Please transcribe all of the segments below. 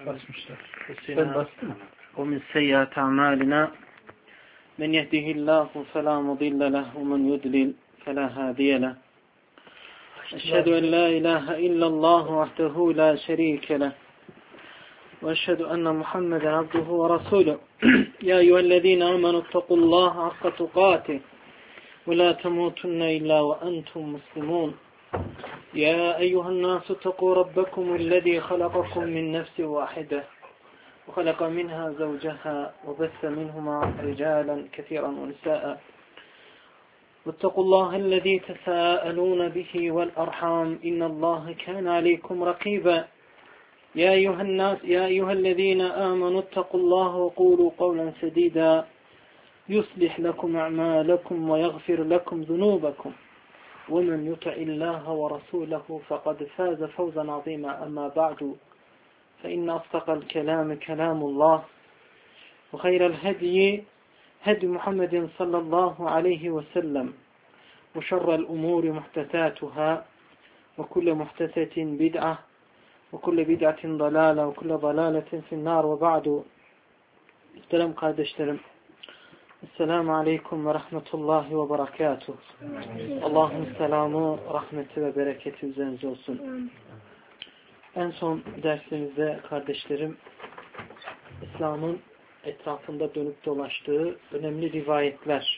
basmışlar. Ben bastım. ومن سيئات أعمالنا من يهده الله فلا مضل له ومن يضلل فلا هادي له أشهد أن لا إله إلا الله وحده لا شريك له وأشهد أن محمدا عبده ورسوله يا أيها الذين آمنوا اتقوا الله حق تقاته ولا تموتن إلا وأنتم مسلمون يا أيها الناس اتقوا ربكم الذي خلقكم من نفس واحدة وخلق منها زوجها وبث منهما رجالا كثيرا ونساء واتقوا الله الذي تساءلون به والأرحام إن الله كان عليكم رقيبا يا أيها الذين آمنوا اتقوا الله وقولوا قولا سديدا يصلح لكم أعمالكم ويغفر لكم ذنوبكم ومن يطع الله ورسوله فقد فاز فوزا عظيما أما بعد فإن أصدق الكلام كلام الله وخير الهدي هدي محمد صلى الله عليه وسلم وشر الأمور محدثاتها وكل محدثة بدعة وكل بدعة ضلالة وكل ضلالة في النار وبعد السلام kardeşlerim. Esselamu Aleyküm ve Rahmetullahi ve Berekatuhu. Allah'ın selamı, rahmeti ve bereketi üzerinize olsun. En son dersimizde kardeşlerim, İslam'ın etrafında dönüp dolaştığı önemli rivayetler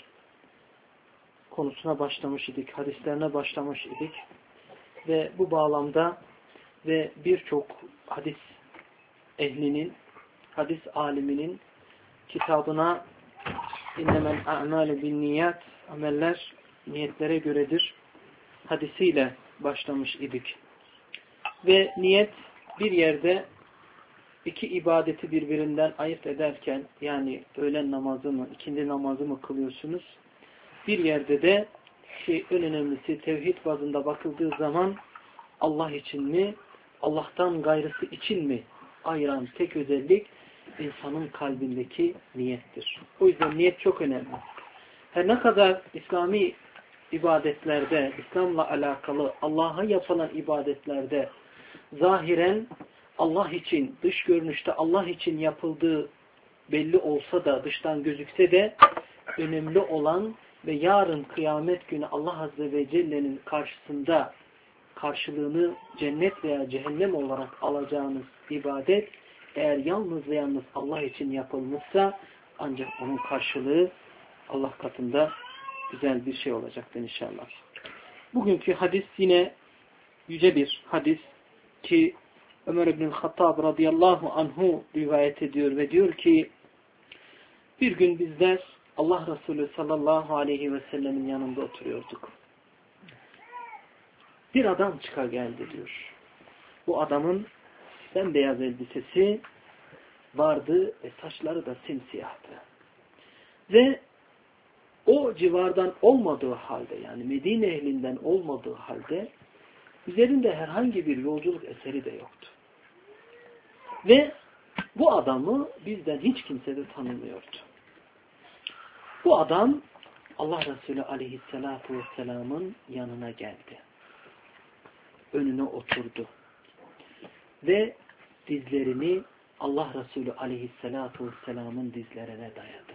konusuna başlamış idik, hadislerine başlamış idik. Ve bu bağlamda ve birçok hadis ehlinin, hadis aliminin kitabına İnnemel a'malu binniyat, ameller niyetlere göredir hadisiyle başlamış idik. Ve niyet bir yerde iki ibadeti birbirinden ayırt ederken, yani öğlen namazı mı, ikindi namazı mı kılıyorsunuz? Bir yerde de en önemlisi tevhid bazında bakıldığı zaman Allah için mi, Allah'tan gayrısı için mi ayıran tek özellik insanın kalbindeki niyettir. O yüzden niyet çok önemli. Her ne kadar İslami ibadetlerde, İslam'la alakalı Allah'a yapılan ibadetlerde zahiren Allah için, dış görünüşte Allah için yapıldığı belli olsa da, dıştan gözükse de önemli olan ve yarın kıyamet günü Allah Azze ve Celle'nin karşısında karşılığını cennet veya cehennem olarak alacağınız ibadet eğer yalnız ve yalnız Allah için yapılmışsa ancak onun karşılığı Allah katında güzel bir şey olacaktır inşallah. Bugünkü hadis yine yüce bir hadis ki Ömer İbn Hattab radıyallahu anhu rivayet ediyor ve diyor ki bir gün bizler Allah Resulü sallallahu aleyhi ve sellemin yanında oturuyorduk. Bir adam çıka geldi diyor. Bu adamın bembeyaz elbisesi vardı ve saçları da simsiyahtı. Ve o civardan olmadığı halde, yani Medine ehlinden olmadığı halde üzerinde herhangi bir yolculuk eseri de yoktu. Ve bu adamı bizden hiç kimse de tanımıyordu. Bu adam Allah Resulü aleyhissalatu vesselamın yanına geldi. Önüne oturdu. Ve dizlerini Allah Resulü aleyhissalatu vesselamın dizlerine dayadı.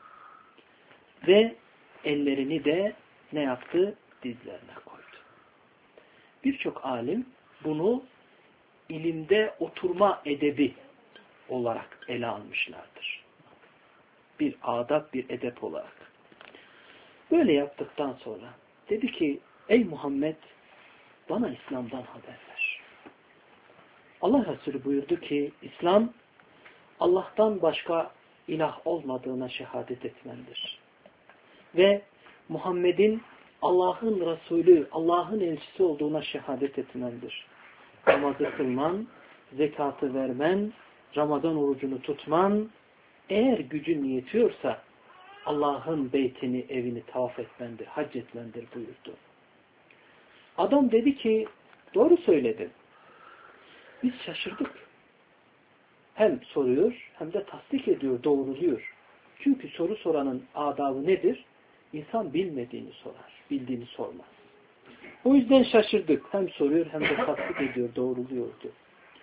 Ve ellerini de ne yaptı? Dizlerine koydu. Birçok alim bunu ilimde oturma edebi olarak ele almışlardır. Bir adab, bir edep olarak. Böyle yaptıktan sonra dedi ki ey Muhammed bana İslam'dan haber ver. Allah Resulü buyurdu ki İslam Allah'tan başka ilah olmadığına şehadet etmendir. Ve Muhammed'in Allah'ın Resulü, Allah'ın elçisi olduğuna şehadet etmendir. Namazı kılman, zekatı vermen, Ramazan orucunu tutman, eğer gücün yetiyorsa Allah'ın beytini, evini tavaf etmendir, hac etmendir buyurdu. Adam dedi ki doğru söyledin. Biz şaşırdık. Hem soruyor hem de tasdik ediyor, doğruluyor. Çünkü soru soranın adabı nedir? İnsan bilmediğini sorar, bildiğini sormaz. O yüzden şaşırdık. Hem soruyor hem de tasdik ediyor, doğruluyordu.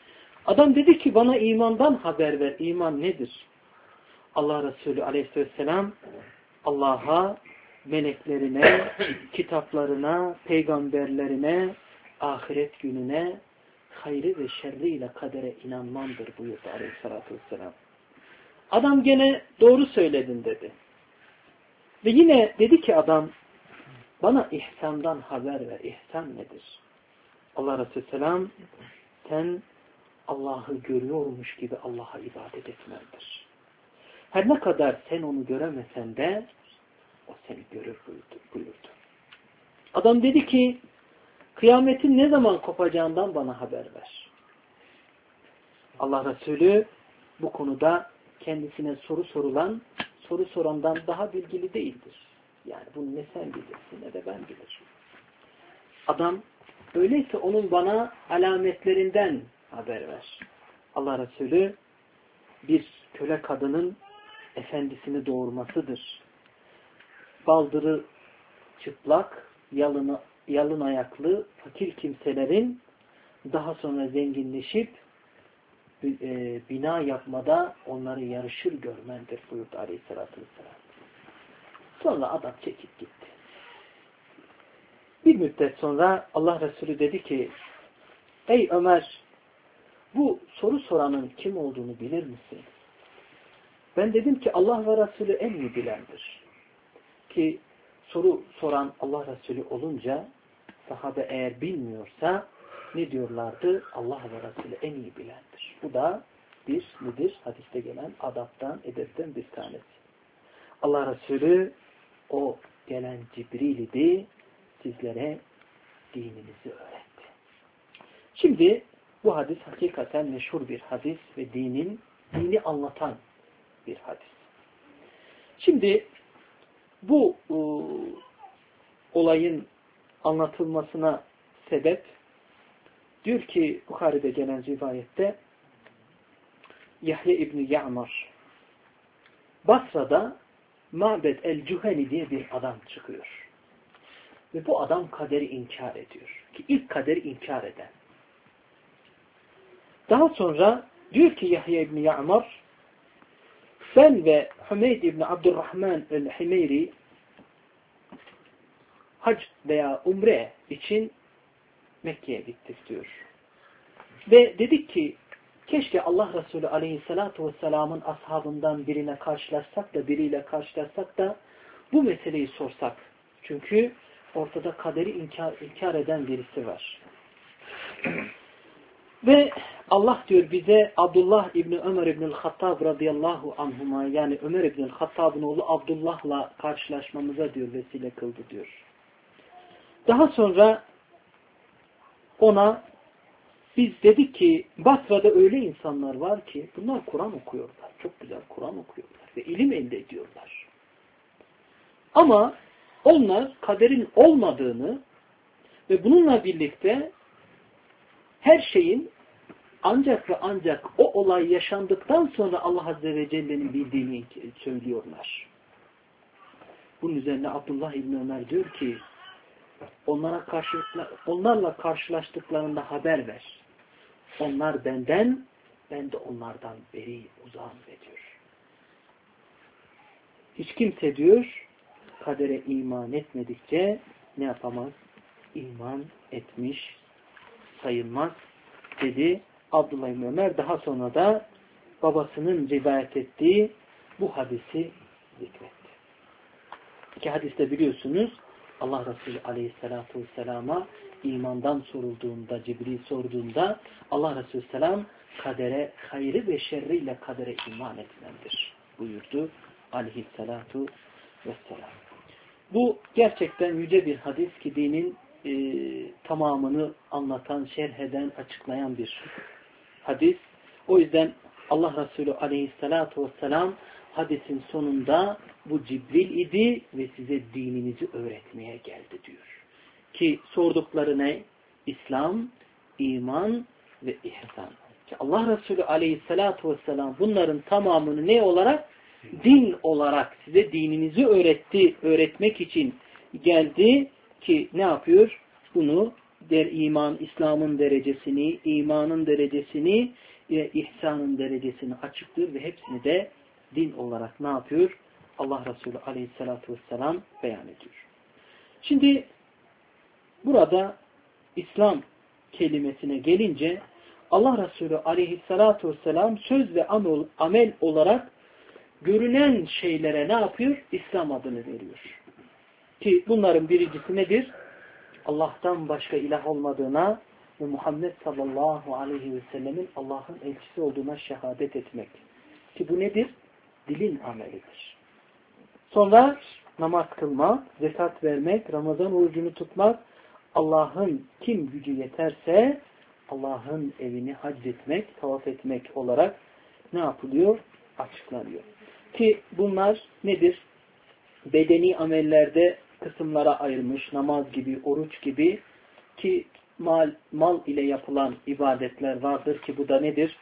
Adam dedi ki bana imandan haber ver. İman nedir? Allah Resulü aleyhisselam Allah'a, meleklerine, kitaplarına, peygamberlerine, ahiret gününe, hayrı ve şerriyle kadere inanmandır buyurdu aleyhissalatü vesselam. Adam gene doğru söyledin dedi. Ve yine dedi ki adam bana ihsandan haber ver. İhsan nedir? Allah Resulü selam sen Allah'ı görüyormuş gibi Allah'a ibadet etmendir. Her ne kadar sen onu göremesen de o seni görür buyurdu. Adam dedi ki kıyametin ne zaman kopacağından bana haber ver. Allah Resulü bu konuda kendisine soru sorandan daha bilgili değildir. Yani bunu ne sen bilirsin ne de ben bilirim. Adam öyleyse onun bana alametlerinden haber ver. Allah Resulü bir köle kadının efendisini doğurmasıdır. Baldırı çıplak, yalın ayaklı, fakir kimselerin daha sonra zenginleşip bina yapmada onları yarışır görmendir buyurdu aleyhissalatü vesselam. Sonra adam çekip gitti. Bir müddet sonra Allah Resulü dedi ki ey Ömer bu soru soranın kim olduğunu bilir misin? Ben dedim ki Allah ve Resulü en iyi bilendir. Ki soru soran Allah Resulü olunca sahabe eğer bilmiyorsa ne diyorlardı? Allah ve Resulü en iyi bilendir. Bu da bir nedir? Hadiste gelen adaptan, edepten bir tanesi. Allah Resulü o gelen Cibril idi. Sizlere dininizi öğretti. Şimdi bu hadis hakikaten meşhur bir hadis ve dini anlatan bir hadis. Şimdi bu olayın anlatılmasına sebep diyor ki Bukhari'de gelen rivayette Yahya İbni Ya'mar Basra'da Ma'bed el-Cüheni diye bir adam çıkıyor. Ve bu adam kaderi inkar ediyor. Ki ilk kaderi inkar eden. Daha sonra diyor ki Yahya İbni Ya'mar ben ve Hümeyd İbni Abdurrahman el-Himeyri hac veya umre için Mekke'ye gittik diyor. Ve dedik ki keşke Allah Resulü aleyhissalatu vesselamın ashabından biriyle karşılaşsak da bu meseleyi sorsak. Çünkü ortada kaderi inkar eden birisi var. Ve Allah diyor bize Abdullah İbni Ömer İbni'l Hattab radıyallahu anhuma yani Ömer İbni'l Hattab'ın oğlu Abdullah'la karşılaşmamıza diyor vesile kıldı diyor. Daha sonra ona biz dedik ki Basra'da öyle insanlar var ki bunlar Kur'an okuyorlar. Çok güzel Kur'an okuyorlar ve ilim elde ediyorlar. Ama onlar kaderin olmadığını ve bununla birlikte her şeyin ancak ve ancak o olay yaşandıktan sonra Allah Azze ve Celle'nin bildiğini söylüyorlar. Bunun üzerine Abdullah İbni Ömer diyor ki onlarla karşılaştıklarında haber ver. Onlar benden, ben de onlardan beri uzağım diyor. Hiç kimse diyor kadere iman etmedikçe ne yapamaz? İman etmiş sayılmaz dedi Abdullah İbni Ömer. Daha sonra da babasının rivayet ettiği bu hadisi zikretti. İki hadiste biliyorsunuz Allah Resulü aleyhissalatu vesselama imandan sorulduğunda, Cibril sorduğunda Allah Resulü selam kadere, hayrı ve şerriyle kadere iman etmendir buyurdu aleyhissalatu vesselam. Bu gerçekten yüce bir hadis ki dinin tamamını anlatan, şerh eden, açıklayan bir hadis. O yüzden Allah Resulü aleyhissalatu vesselam hadisin sonunda bu Cibril idi ve size dininizi öğretmeye geldi diyor. Ki sordukları ne? İslam, iman ve ihsan. Ki Allah Resulü aleyhissalatu vesselam bunların tamamını ne olarak? Din olarak size dininizi öğretmek için geldi ki ne yapıyor? Bunu İslam'ın derecesini, imanın derecesini ve ihsanın derecesini açıklıyor ve hepsini de din olarak ne yapıyor? Allah Resulü aleyhissalatu vesselam beyan ediyor. Şimdi burada İslam kelimesine gelince Allah Resulü aleyhissalatu vesselam söz ve amel olarak görünen şeylere ne yapıyor? İslam adını veriyor. Ki bunların birincisi nedir? Allah'tan başka ilah olmadığına ve Muhammed sallallahu aleyhi ve sellemin Allah'ın elçisi olduğuna şehadet etmek. Ki bu nedir? Dilin amelidir. Sonra namaz kılmak, zekat vermek, Ramazan orucunu tutmak, Allah'ın kim gücü yeterse Allah'ın evini hac etmek, tavaf etmek olarak ne yapılıyor? Açıklanıyor. Ki bunlar nedir? Bedeni amellerde kısımlara ayrılmış, namaz gibi, oruç gibi, ki mal ile yapılan ibadetler vardır ki bu da nedir?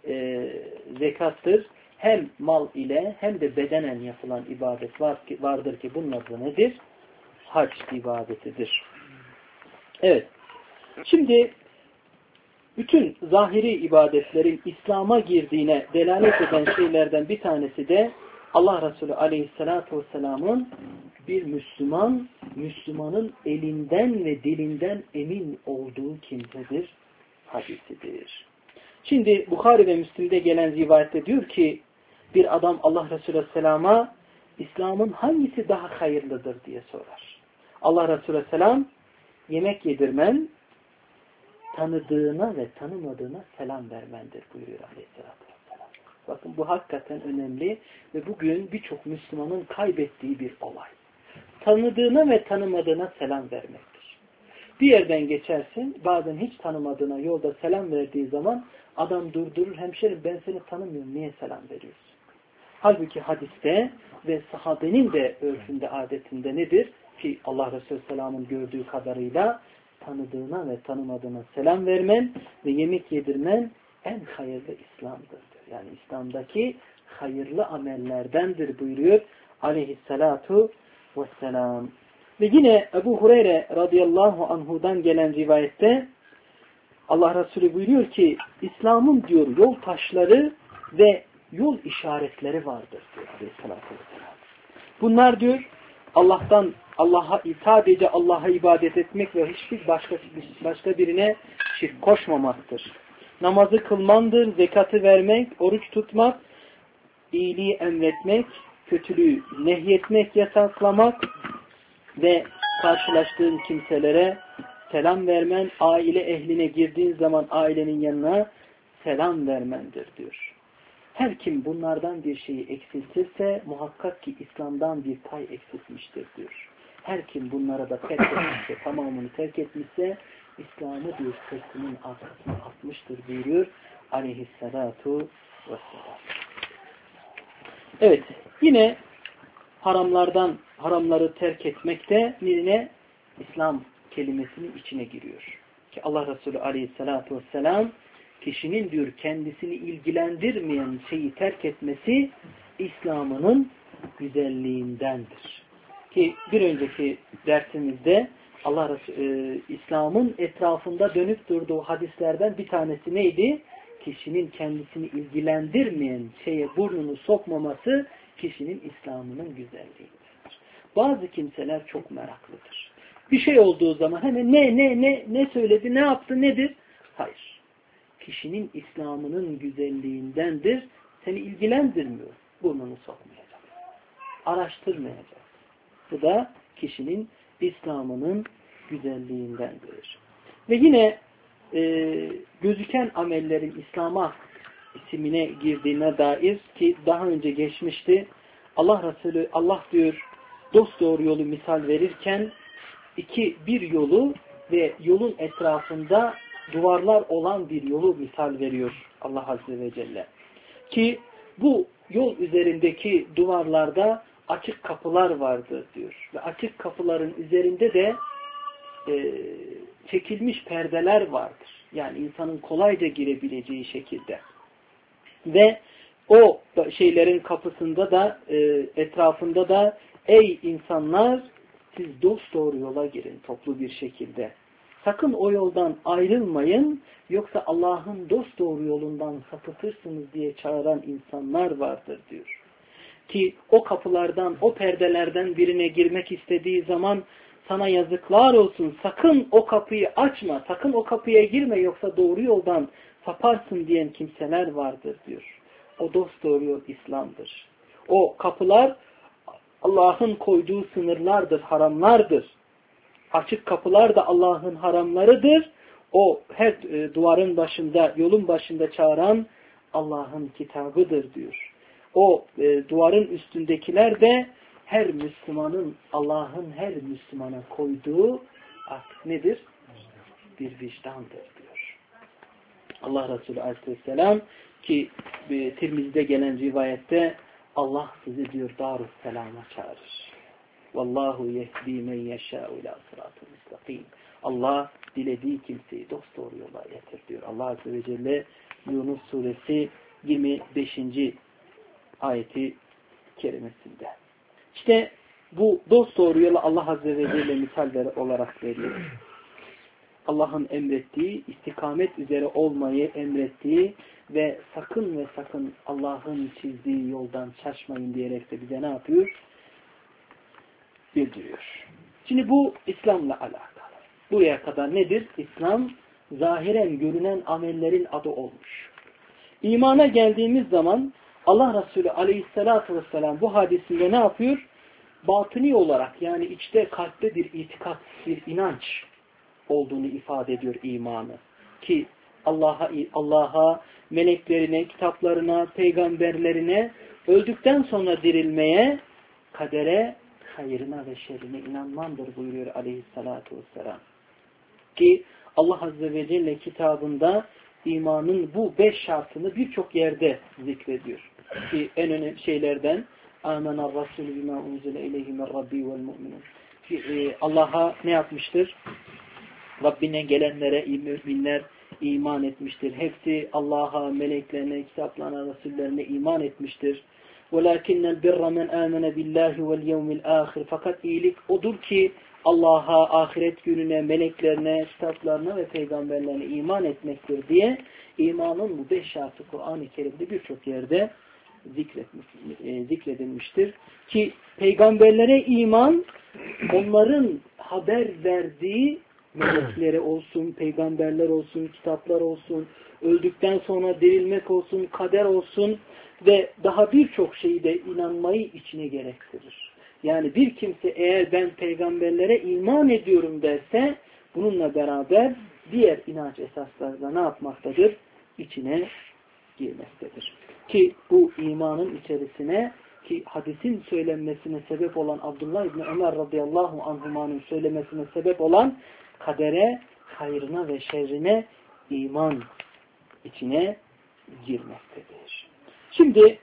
Zekattır. Hem mal ile hem de bedenen yapılan ibadet vardır ki bunun adı nedir? Hac ibadetidir. Evet. Şimdi bütün zahiri ibadetlerin İslam'a girdiğine delalet eden şeylerden bir tanesi de Allah Resulü aleyhissalatu vesselamın bir Müslümanın elinden ve dilinden emin olduğu kimsedir hadisidir. Şimdi Bukhari ve Müslim'de gelen rivayette diyor ki bir adam Allah Resulü Aleyhisselam'a İslam'ın hangisi daha hayırlıdır diye sorar. Allah Resulü Aleyhisselam yemek yedirmen, tanıdığına ve tanımadığına selam vermendir buyuruyor Aleyhisselatü Vesselam. Bakın bu hakikaten önemli ve bugün birçok Müslümanın kaybettiği bir olay. Tanıdığına ve tanımadığına selam vermektir. Bir yerden geçersin, bazen hiç tanımadığına yolda selam verdiği zaman adam durdurur, hemşerim ben seni tanımıyorum, niye selam veriyorsun? Halbuki hadiste ve sahabenin de örfünde, adetinde nedir? Ki Allah Resulü Selam'ın gördüğü kadarıyla tanıdığına ve tanımadığına selam vermen ve yemek yedirmen en hayırlı İslam'dır diyor. Yani İslam'daki hayırlı amellerdendir buyuruyor aleyhissalatu vesselam. Ve yine Ebu Hureyre radıyallahu anhudan gelen rivayette Allah Resulü buyuruyor ki İslam'ın diyor yol taşları ve yol işaretleri vardır diyor aleyhissalatu vesselam. Bunlar diyor sadece Allah'a ibadet etmek ve hiçbir başka birine şirk koşmamaktır. Namazı kılmandır, zekatı vermek, oruç tutmak, iyiliği emretmek, kötülüğü nehyetmek, yasaklamak ve karşılaştığın kimselere selam vermen, aile ehline girdiğin zaman ailenin yanına selam vermendir diyor. Her kim bunlardan bir şeyi eksiltirse muhakkak ki İslam'dan bir pay eksiltmiştir diyor. Her kim bunlara da terk etmişse, tamamını terk etmişse İslam'ı diyor sırtının arkasına atmıştır buyuruyor aleyhissalatu vesselam. Evet, yine haramları terk etmek de yine İslam kelimesinin içine giriyor. Ki Allah Resulü aleyhissalatu vesselam kişinin diyor kendisini ilgilendirmeyen şeyi terk etmesi İslam'ının güzelliğindendir. Ki bir önceki dersimizde Allah Resulü İslam'ın etrafında dönüp durduğu hadislerden bir tanesi neydi? Kişinin kendisini ilgilendirmeyen şeye burnunu sokmaması kişinin İslam'ının güzelliğindendir. Bazı kimseler çok meraklıdır. Bir şey olduğu zaman hemen ne söyledi, ne yaptı, nedir? Hayır. Kişinin İslam'ının güzelliğindendir. Seni ilgilendirmiyor. Burnunu sokmayacak. Araştırmayacak. Bu da kişinin İslam'ının güzelliğindendir. Ve yine gözüken amellerin İslam'a isimine girdiğine dair ki daha önce geçmişti. Allah diyor dosdoğru yolu misal verirken bir yolu ve yolun etrafında duvarlar olan bir yolu misal veriyor Allah Azze ve Celle. Ki bu yol üzerindeki duvarlarda açık kapılar vardır diyor. Ve açık kapıların üzerinde de çekilmiş perdeler vardır. Yani insanın kolayca girebileceği şekilde. Ve o şeylerin kapısında da etrafında da ey insanlar siz dosdoğru yola girin toplu bir şekilde. sakın o yoldan ayrılmayın, yoksa Allah'ın dosdoğru yolundan sapıtırsınız diye çağıran insanlar vardır diyor. Ki o kapılardan, o perdelerden birine girmek istediği zaman sana yazıklar olsun, sakın o kapıyı açma, sakın o kapıya girme, yoksa doğru yoldan saparsın diyen kimseler vardır diyor. O dosdoğru yol İslam'dır. O kapılar Allah'ın koyduğu sınırlardır, haramlardır. Açık kapılar da Allah'ın haramlarıdır. O her duvarın başında, yolun başında çağıran Allah'ın kitabıdır diyor. O duvarın üstündekiler de her Müslümanın, Allah'ın her Müslümana koyduğu artık nedir? Bir vicdandır diyor. Allah Resulü Aleyhisselam ki Tirmizi'de gelen rivayette Allah sizi diyor Darüsselam'a çağırır. Vallahu yehdi men yeşâ'u ilâ sıratı müstakîm. Allah dilediği kimseyi dosdoğru yola getir diyor. Allah Azze ve Celle Yunus suresi 25. ayeti kerimesinde. İşte bu dosdoğru yola Allah Azze ve Celle misaller olarak veriyor. Allah'ın emrettiği, istikamet üzere olmayı emrettiği ve sakın ve sakın Allah'ın çizdiği yoldan şaşmayın diyerek de bize ne yapıyor? Bildiriyor. Şimdi bu İslam'la alakalı. Buraya kadar nedir? İslam zahiren görünen amellerin adı olmuş. İmana geldiğimiz zaman Allah Resulü Aleyhisselatü Vesselam bu hadisinde ne yapıyor? Batıni olarak, yani içte, kalpte bir itikat, bir inanç olduğunu ifade ediyor imanı. Ki Allah'a, meleklerine, kitaplarına, peygamberlerine, öldükten sonra dirilmeye, kadere, hayrına ve şerrine inanmandır buyuruyor Aleyhisselatü Vesselam. Ki Allah Azze ve Celle kitabında imanın bu 5 şartını birçok yerde zikrediyor. Ki en önemli şeylerden Âmenâ Rasûlü bimâ unzile ileyhi min Rabbi vel mu'minun. Allah'a ne yapmıştır? Rabbine gelenlere müminler iman etmiştir. Hepsi Allah'a, meleklerine, kitaplarına, rasullerine iman etmiştir. وَلَاكِنَّ الْبِرَّ مَنْ آمَنَ بِاللّٰهِ وَالْيَوْمِ الْآخِرِ. Fakat iyilik odur ki Allah'a, ahiret gününe, meleklerine, kitaplarına ve peygamberlerine iman etmektir diye imanın bu 5 şartı Kur'an-ı Kerim'de birçok yerde zikredilmiştir. Ki peygamberlere iman, onların haber verdiği meleklere olsun, peygamberler olsun, kitaplar olsun, öldükten sonra dirilmek olsun, kader olsun ve daha birçok şeyi de inanmayı içine gerektirir. Yani bir kimse eğer ben peygamberlere iman ediyorum derse bununla beraber diğer inanç esasları da ne yapmaktadır? İçine girmektedir. Ki bu imanın içerisine, ki hadisin söylenmesine sebep olan Abdullah İbni Ömer radıyallahu anhumanın söylemesine sebep olan kadere, hayrına ve şerrine iman içine girmektedir. Şimdi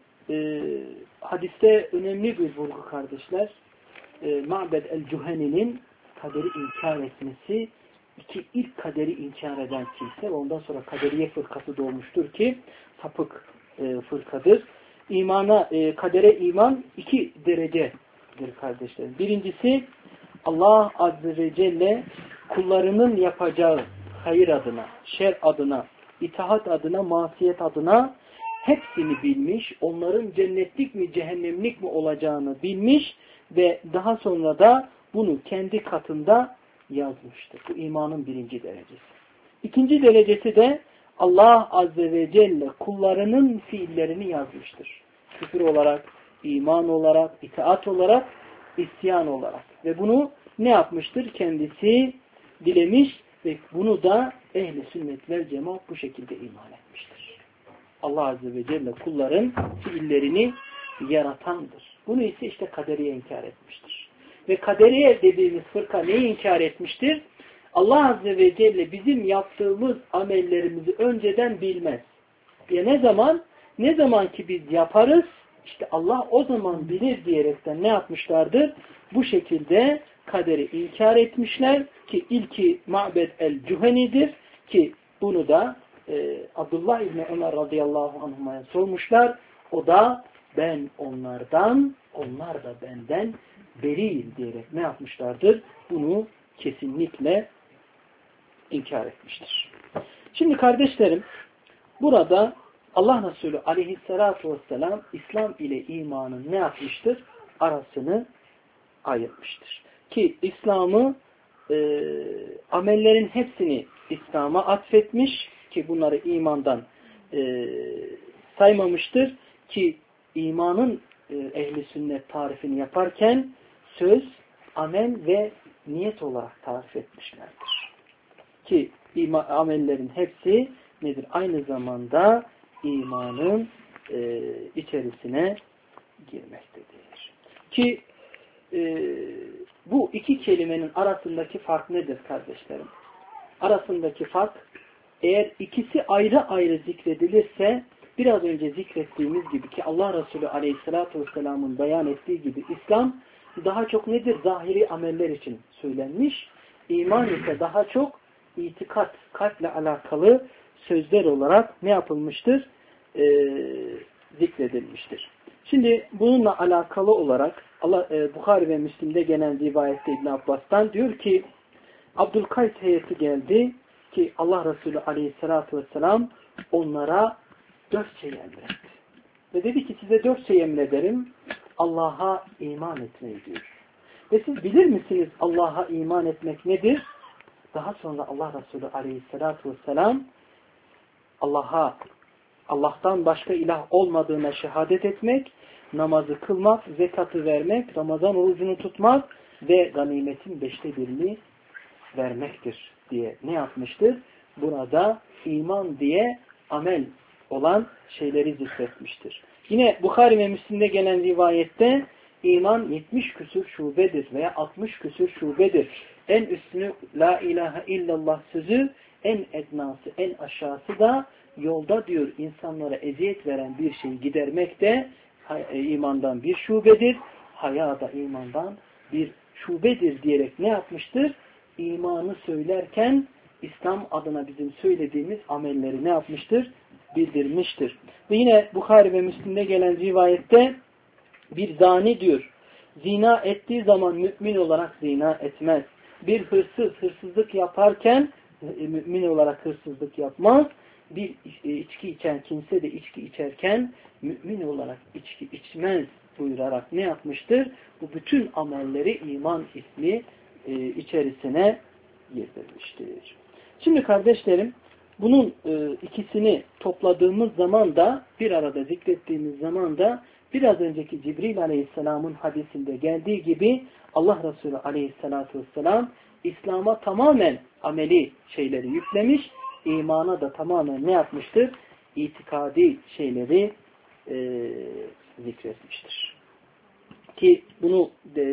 hadiste önemli bir vurgu kardeşler. Ma'bed el-Cüheni'nin kaderi inkar etmesi, ilk kaderi inkar eden kimse, ondan sonra kaderiye fırkası doğmuştur ki sapık fırkadır. Kadere iman 2 derecedir kardeşlerim. Birincisi Allah Azze ve Celle kullarının yapacağı hayır adına, şer adına, itaat adına, masiyet adına hepsini bilmiş, onların cennetlik mi cehennemlik mi olacağını bilmiş ve daha sonra da bunu kendi katında yazmıştır. Bu imanın 1. derecesi. 2. derecesi de Allah Azze ve Celle kullarının fiillerini yazmıştır. Küfür olarak, iman olarak, itaat olarak, isyan olarak. Ve bunu ne yapmıştır? Kendisi dilemiş ve bunu da ehl-i sünnet vel cemaat bu şekilde iman etmiştir. Allah Azze ve Celle kulların fiillerini yaratandır. Bunu ise işte kaderiye inkar etmiştir. Ve kaderiye dediğimiz fırka neyi inkar etmiştir? Allah Azze ve Celle bizim yaptığımız amellerimizi önceden bilmez. Ya ne zaman ki biz yaparız, işte Allah o zaman bilir diyerekten ne yapmışlardır? Bu şekilde kaderi inkar etmişler ki ilki Ma'bed el-Cüheni'dir ki bunu da Abdullah İbni Ömer radıyallahu anhuma'ya sormuşlar. O da ben onlardan, onlar da benden beriyim diyerek ne yapmışlardır? Bunu kesinlikle inkar etmiştir. Şimdi kardeşlerim, burada Allah Resulü aleyhissalatu vesselam İslam ile imanın ne yapmıştır? Arasını ayırmıştır. Ki İslam'ı amellerin hepsini İslam'a atfetmiş ki bunları imandan saymamıştır ki imanın ehli sünnet tarifini yaparken söz, amel ve niyet olarak tarif etmişlerdir. Ki amellerin hepsi nedir? Aynı zamanda imanın içerisine girmektedir. Ki bu iki kelimenin arasındaki fark nedir kardeşlerim? Arasındaki fark, eğer ikisi ayrı ayrı zikredilirse, biraz önce zikrettiğimiz gibi ki Allah Resulü Aleyhisselatü Vesselam'ın beyan ettiği gibi İslam daha çok nedir? Zahiri ameller için söylenmiş. İman ise daha çok itikat, kalple alakalı sözler olarak ne yapılmıştır? Zikredilmiştir. Şimdi bununla alakalı olarak Bukhari ve Müslim'de gelen rivayette İbn Abbas'tan diyor ki Abdülkays heyeti geldi ki Allah Resulü Aleyhisselatü Vesselam onlara 4 şey emretti. Ve dedi ki size 4 şey emrederim. Allah'a iman etmeyi diyor. Ve siz bilir misiniz Allah'a iman etmek nedir? Daha sonra Allah Resulü Aleyhisselatü Vesselam Allah'tan başka ilah olmadığına şehadet etmek, namazı kılmak, zekatı vermek, Ramazan orucunu tutmak ve ganimetin 5'te 1'ini vermektir diye ne yapmıştır? Burada iman diye amel olan şeyleri zikretmiştir. Yine Bukhari ve Müslim'de gelen rivayette iman 70 küsur şubedir veya 60 küsur şubedir. En üstünü la ilahe illallah sözü, en ednası, en aşağısı da yolda diyor insanlara eziyet veren bir şeyi gidermek de imandan bir şubedir. Haya da imandan bir şubedir diyerek ne yapmıştır? İmanı söylerken İslam adına bizim söylediğimiz amelleri ne yapmıştır? Bildirmiştir. Ve yine Bukhari ve Müslim'de gelen rivayette bir zani diyor. Zina ettiği zaman mümin olarak zina etmez. Bir hırsız hırsızlık yaparken mümin olarak hırsızlık yapmaz. Bir içki içen kimse de içki içerken mümin olarak içki içmez buyurarak ne yapmıştır? Bu bütün amelleri iman ismi içerisine girdirmiştir. Şimdi kardeşlerim bunun ikisini topladığımız zaman da bir arada zikrettiğimiz zaman da biraz önceki Cibril Aleyhisselam'ın hadisinde geldiği gibi Allah Resulü Aleyhisselatü Vesselam İslam'a tamamen ameli şeyleri yüklemiş, imana da tamamen ne yapmıştır? İtikadi şeyleri zikretmiştir. Ki bunu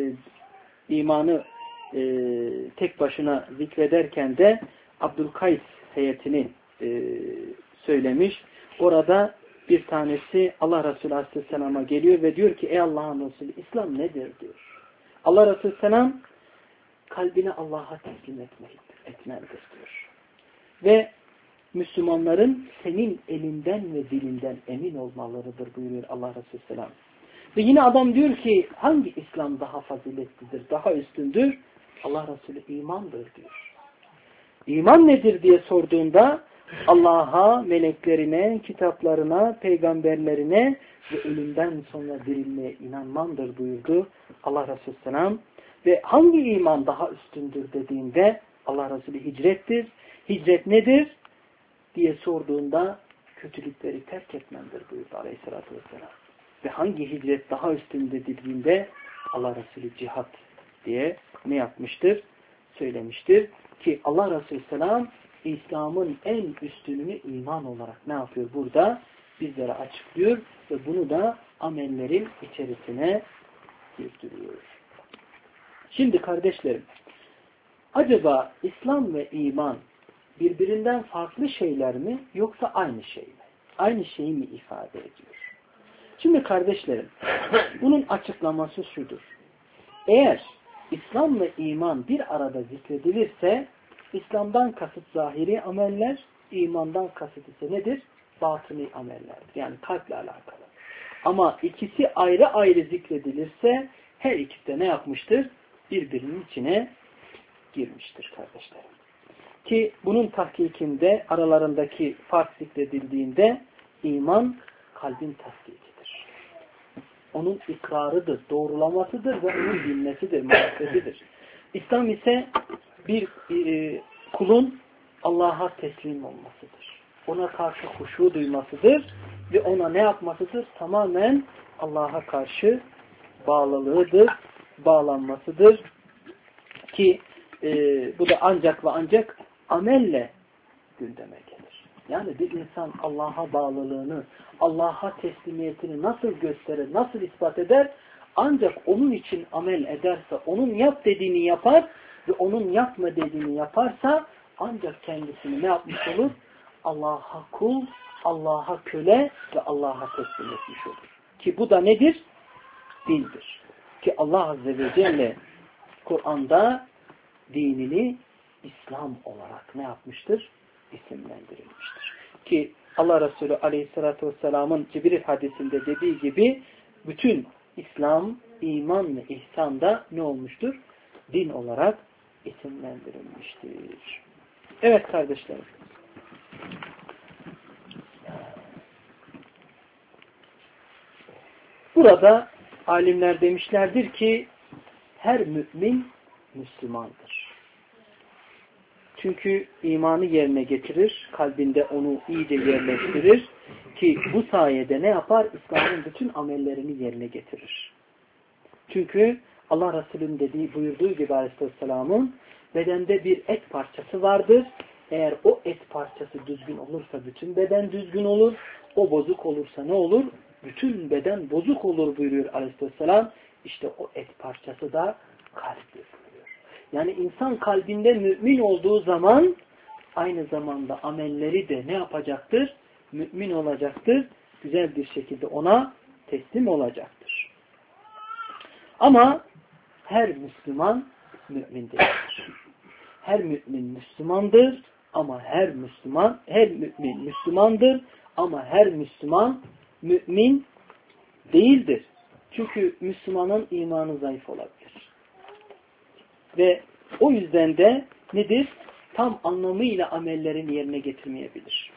imanı tek başına zikrederken de Abdülkays heyetini söylemiş. Orada bir tanesi Allah Resulü Aleyhisselam'a geliyor ve diyor ki ey Allah'ın Resulü İslam nedir diyor. Allah Resulü Aleyhisselam kalbini Allah'a teslim etmelidir diyor. Ve Müslümanların senin elinden ve dilinden emin olmalarıdır buyuruyor Allah Resulü Aleyhisselam. Ve yine adam diyor ki hangi İslam daha faziletlidir, daha üstündür? Allah Resulü imandır diyor. İman nedir diye sorduğunda Allah'a, meleklerine, kitaplarına, peygamberlerine ve ölümden sonra dirilmeye inanmandır buyurdu Allah Resulü Selam. Ve hangi iman daha üstündür dediğinde Allah Resulü hicrettir. Hicret nedir diye sorduğunda kötülükleri terk etmendir buyurdu Aleyhisselatü Vesselam. Ve hangi hicret daha üstünde dediğinde Allah Resulü cihat diye ne yapmıştır? Söylemiştir. Ki Allah Resulü Selam İslam'ın en üstününü iman olarak ne yapıyor burada? Bizlere açıklıyor ve bunu da amellerin içerisine girdiriyor. Şimdi kardeşlerim, acaba İslam ve iman birbirinden farklı şeyler mi yoksa aynı şey mi? Aynı şeyi mi ifade ediyor? Şimdi kardeşlerim, bunun açıklaması şudur. Eğer İslam ve iman bir arada zikredilirse İslam'dan kasıt zahiri ameller, imandan kasıt ise nedir? Batini amellerdir. Yani kalple alakalı. Ama ikisi ayrı ayrı zikredilirse her ikisi de ne yapmıştır? Birbirinin içine girmiştir kardeşlerim. Ki bunun tahkikinde aralarındaki fark zikredildiğinde iman kalbin tasdikidir. Onun ikrarıdır, doğrulamasıdır ve onun bilmesidir, muhabbetidir. İslam ise bir kulun Allah'a teslim olmasıdır. Ona karşı huşu duymasıdır ve ona ne yapmasıdır? Tamamen Allah'a karşı bağlılığıdır, bağlanmasıdır ki bu da ancak ve ancak amelle gündeme gelir. Yani bir insan Allah'a bağlılığını, Allah'a teslimiyetini nasıl gösterir, nasıl ispat eder? Ancak onun için amel ederse, onun yap dediğini yapar ve onun yapma dediğini yaparsa ancak kendisini ne yapmış olur? Allah'a kul, Allah'a köle ve Allah'a teslim etmiş olur. Ki bu da nedir? Dindir. Ki Allah Azze ve Celle Kur'an'da dinini İslam olarak ne yapmıştır? İsimlendirilmiştir. Ki Allah Resulü Aleyhisselatü Vesselam'ın Cibril hadisinde dediği gibi bütün İslam, iman ve ihsan da ne olmuştur? Din olarak isimlendirilmiştir. Evet kardeşlerim. Burada alimler demişlerdir ki her mümin Müslümandır. Çünkü imanı yerine getirir, kalbinde onu iyice yerleştirir ki bu sayede ne yapar? İslam'ın bütün amellerini yerine getirir. Çünkü Allah Resulü'nün buyurduğu gibi Aleyhisselam'ın bedende bir et parçası vardır. Eğer o et parçası düzgün olursa bütün beden düzgün olur. O bozuk olursa ne olur? Bütün beden bozuk olur buyuruyor Aleyhisselam. İşte o et parçası da kalptir buyuruyor. Yani insan kalbinde mümin olduğu zaman aynı zamanda amelleri de ne yapacaktır? Mümin olacaktır. Güzel bir şekilde ona teslim olacaktır. Ama her Müslüman mümin değildir. Her mümin Müslümandır ama her mümin Müslümandır ama her Müslüman mümin değildir. Çünkü Müslümanın imanı zayıf olabilir. Ve o yüzden de nedir? Tam anlamıyla amellerini yerine getirmeyebilir.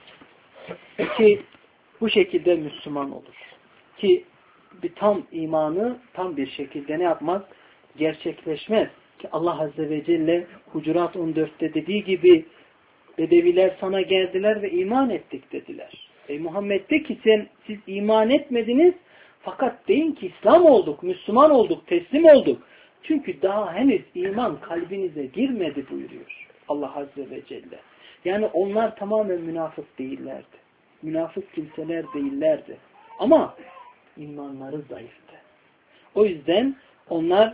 Ki bu şekilde Müslüman olur. Ki bir tam imanı tam bir şekilde ne yapmaz? Gerçekleşmez. Ki Allah Azze ve Celle Hucurat 14'te dediği gibi Bedeviler sana geldiler ve iman ettik dediler. Ey Muhammed de ki siz iman etmediniz fakat deyin ki İslam olduk, Müslüman olduk, teslim olduk. Çünkü daha henüz iman kalbinize girmedi buyuruyor Allah Azze ve Celle. Yani onlar tamamen münafık değillerdi. Münafık kimseler değillerdi. Ama imanları zayıftı. O yüzden onlar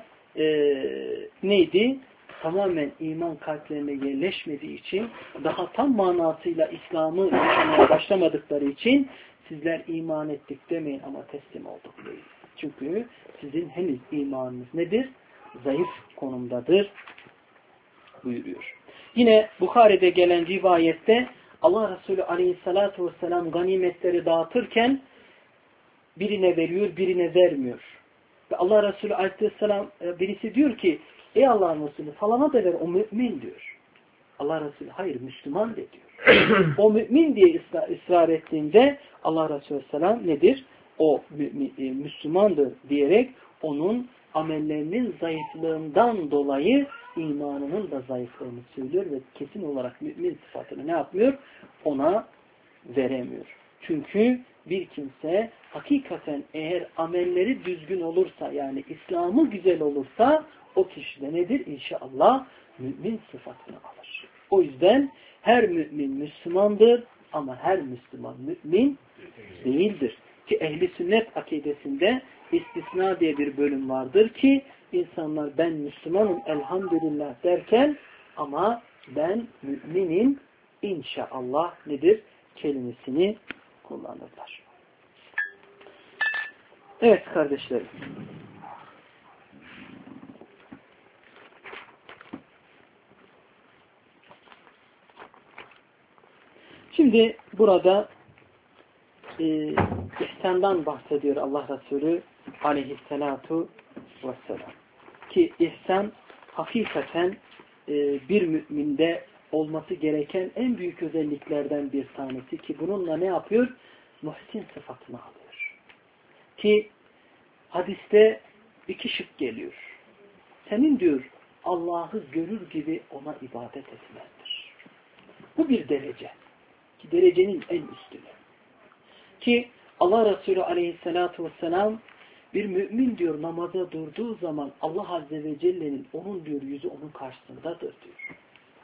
neydi? Tamamen iman kalplerine yerleşmediği için, daha tam manasıyla İslam'ı yaşamaya başlamadıkları için sizler iman ettik demeyin ama teslim olduk deyin. Çünkü sizin henüz imanınız nedir? Zayıf konumdadır buyuruyor. Yine Bukhari'de gelen rivayette Allah Resulü Aleyhisselatü Vesselam ganimetleri dağıtırken birine veriyor, birine vermiyor. Ve Allah Resulü Aleyhisselam birisi diyor ki ey Allah'ın Resulü falana da ver, o mümin diyor. Allah Resulü hayır Müslüman de diyor. O mümin diye ısrar ettiğinde Allah Resulü Aleyhisselam nedir? O Müslümandır diyerek onun amellerinin zayıflığından dolayı imanının da zayıflığını söylüyor ve kesin olarak mümin sıfatını ne yapmıyor? Ona veremiyor. Çünkü bir kimse hakikaten eğer amelleri düzgün olursa yani İslam'ı güzel olursa o kişi de nedir? İnşallah mümin sıfatını alır. O yüzden her mümin Müslümandır ama her Müslüman mümin değildir. Ki ehli sünnet akidesinde istisna diye bir bölüm vardır ki insanlar ben Müslümanım elhamdülillah derken ama ben müminim inşallah nedir? Kelimesini kullanırlar. Evet kardeşlerim. Şimdi burada ihsandan bahsediyor Allah Resulü aleyhissalatu vesselam. Ki ihsan hakikaten bir müminde olması gereken en büyük özelliklerden bir tanesi ki bununla ne yapıyor? Muhsin sıfatını alıyor. Ki hadiste iki şık geliyor. Senin diyor Allah'ı görür gibi ona ibadet etmendir. Bu bir derece. Ki derecenin en üstünü. Ki Allah Resulü aleyhissalatu vesselam bir mümin diyor namaza durduğu zaman Allah Azze ve Celle'nin onun diyor yüzü onun karşısındadır diyor.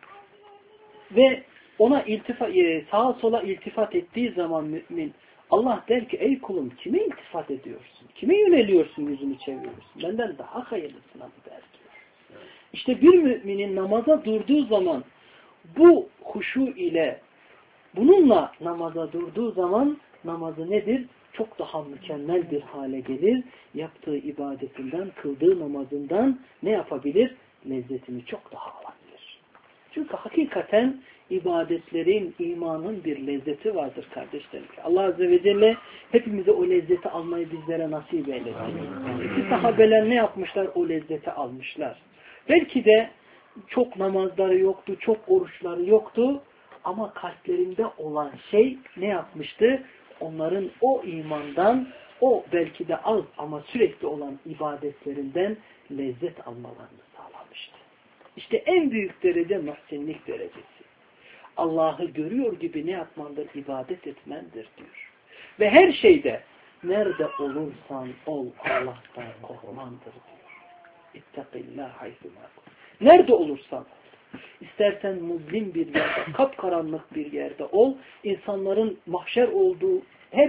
Ve ona sağa sola iltifat ettiği zaman mümin Allah der ki ey kulum kime iltifat ediyorsun? Kime yöneliyorsun yüzünü çeviriyorsun? Benden daha hayırlısına mı der diyor. İşte bir müminin namaza durduğu zaman bu huşu ile bununla namaza durduğu zaman namazı nedir? Çok daha mükemmel bir hale gelir. Yaptığı ibadetinden, kıldığı namazından ne yapabilir? Lezzetini çok daha alabilir. Çünkü hakikaten ibadetlerin, imanın bir lezzeti vardır kardeşlerim. Allah Azze ve Celle hepimize o lezzeti almayı bizlere nasip eylesin. Ki sahabeler ne yapmışlar? O lezzeti almışlar. Belki de çok namazları yoktu, çok oruçları yoktu ama kalplerinde olan şey ne yapmıştı? Onların o imandan, o belki de az ama sürekli olan ibadetlerinden lezzet almalarını sağlamıştı. İşte en büyük derece muhsinlik derecesi. Allah'ı görüyor gibi ne yapmandır? İbadet etmendir diyor. Ve her şeyde nerede olursan ol Allah'tan korkmandır diyor. İttakillâh haythumâ kun. Nerede olursan ol. İstersen muzlim bir yerde, kapkaranlık bir yerde ol. İnsanların mahşer olduğu,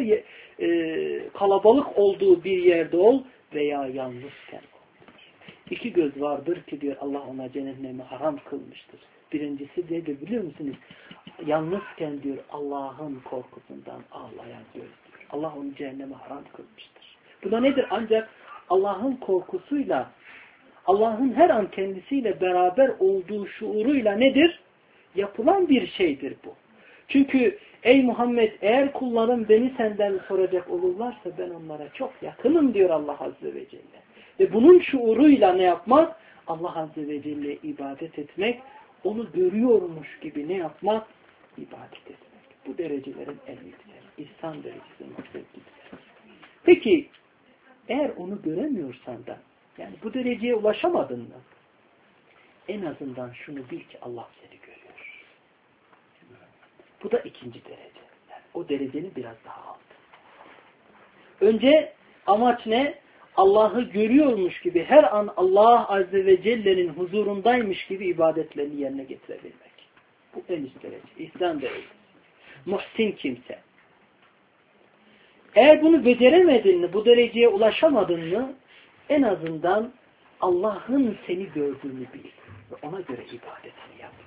kalabalık olduğu bir yerde ol veya yalnızken ol. İki göz vardır ki diyor Allah ona cehennemi haram kılmıştır. Birincisi nedir biliyor musunuz? Yalnızken diyor Allah'ın korkusundan ağlayan göz diyor. Allah onu cehenneme haram kılmıştır. Bu da nedir? Ancak Allah'ın korkusuyla Allah'ın her an kendisiyle beraber olduğu şuuruyla nedir? Yapılan bir şeydir bu. Çünkü ey Muhammed eğer kullarım beni senden soracak olurlarsa ben onlara çok yakınım diyor Allah Azze ve Celle. Ve bunun şuuruyla ne yapmak? Allah Azze ve Celle'ye ibadet etmek, onu görüyormuş gibi ne yapmak? İbadet etmek. Bu derecelerin en yüksek. İhsan derecesi yüksektir. Peki eğer onu göremiyorsan da yani bu dereceye ulaşamadın mı? En azından şunu bil ki Allah seni görüyor. Bu da ikinci derece. Yani o derecenin biraz daha altı. Önce amaç ne? Allah'ı görüyormuş gibi her an Allah Azze ve Celle'nin huzurundaymış gibi ibadetlerini yerine getirebilmek. Bu en üst derece. İhsan derecesi. Muhsin kimse. Eğer bunu beceremedin mi, bu dereceye ulaşamadın mı en azından Allah'ın seni gördüğünü bil ve ona göre ibadetini yap.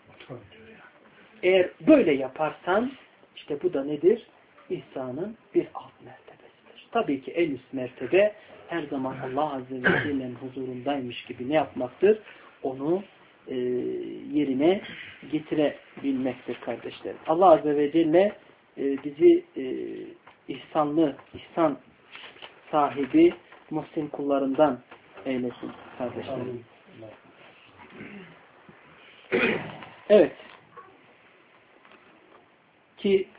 Eğer böyle yaparsan işte bu da nedir? İhsanın bir alt mertebesidir. Tabii ki en üst mertebe her zaman Allah Azze ve Celle'nin huzurundaymış gibi ne yapmaktır? Onu yerine getirebilmektir kardeşlerim. Allah Azze ve Celle bizi ihsan sahibi muhsin kullarından eylesin kardeşlerim. Evet. Ki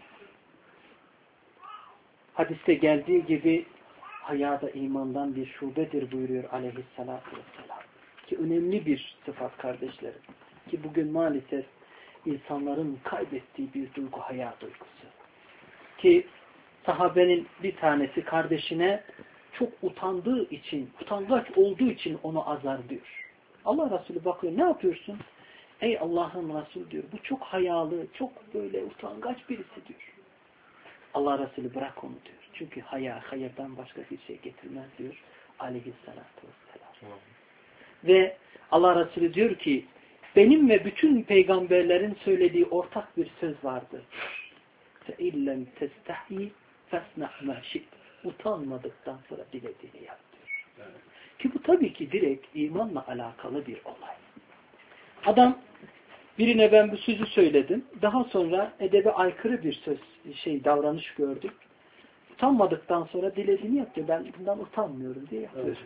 hadiste geldiği gibi haya da imandan bir şubedir buyuruyor aleyhissalatü vesselam. Ki önemli bir sıfat kardeşlerim. Ki bugün maalesef insanların kaybettiği bir duygu haya duygusu. Ki sahabenin bir tanesi kardeşine çok utandığı için, utangaç olduğu için onu azarlıyor. Allah Resulü bakıyor, ne yapıyorsun? Ey Allah'ın Resulü diyor, bu çok hayalı, çok böyle utangaç birisi diyor. Allah Resulü bırak onu diyor. Çünkü hayırdan başka bir şey getirmez diyor aleyhissalatü vesselam. Ve Allah Resulü diyor ki, benim ve bütün peygamberlerin söylediği ortak bir söz vardır. فَاِلَّمْ تَسْتَحْيِ فَاسْنَعْ مَا شِئْتِ Utanmadıktan sonra dilediğini yap diyor. Ki bu tabii ki direkt imanla alakalı bir olay. Adam, birine ben bu sözü söyledim. Daha sonra edebe aykırı bir davranış gördük. Utanmadıktan sonra dilediğini yapıyor. Ben bundan utanmıyorum diye yapıyor. Evet.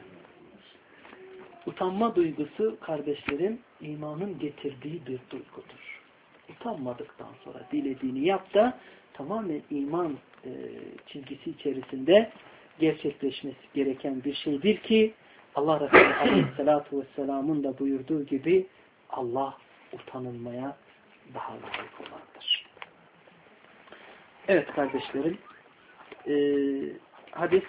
Utanma duygusu kardeşlerim imanın getirdiği bir duygudur. utanmadıktan sonra dilediğini yap da tamamen iman çizgisi içerisinde gerçekleşmesi gereken bir şeydir ki Allah Resulü Aleyhisselatü Vesselam'ın da buyurduğu gibi Allah utanılmaya daha layık olandır. Evet kardeşlerim, hadis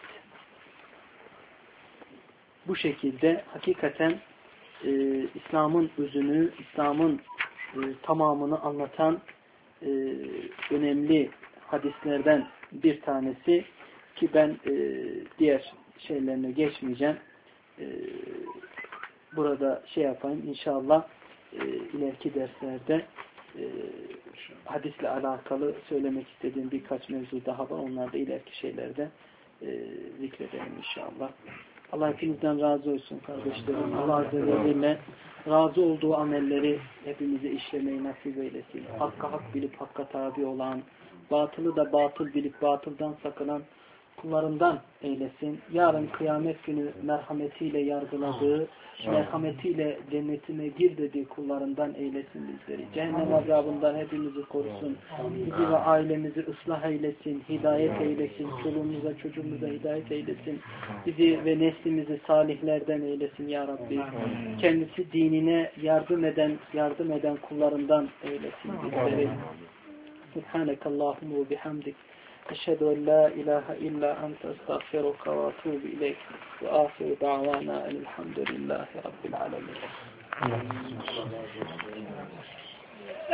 bu şekilde hakikaten İslam'ın özünü, İslam'ın tamamını anlatan önemli hadislerden bir tanesi ki ben diğer şeylerine geçmeyeceğim. Burada şey yapayım inşallah ileriki derslerde hadisle alakalı söylemek istediğim birkaç mevzu daha var. Onlar da ileriki şeylerde zikredelim inşallah. Allah hepinizden razı olsun kardeşlerim. Allah Azze ve Celle razı olduğu amelleri hepimize işlemeyi nasip eylesin. Hakka hak bilip hakka tabi olan, batılı da batıl bilip batıldan sakınan kullarından eylesin. Yarın kıyamet günü merhametiyle yargıladığı, merhametiyle cennetine gir dediği kullarından eylesin bizleri. Cehennem azabından hepimizi korusun. Bizi ve ailemizi ıslah eylesin, hidayet eylesin, çoluğumuza çocuğumuza hidayet eylesin. Bizi ve neslimizi salihlerden eylesin ya Rabbi. Kendisi dinine yardım eden kullarından eylesin bizleri. Subhanekallahumma ve bihamdik. Eşhedü en la ilahe illa ente estağfiruka ve etûbü ileyk ve âhiru da'vana elhamdülillahi rabbil alemin.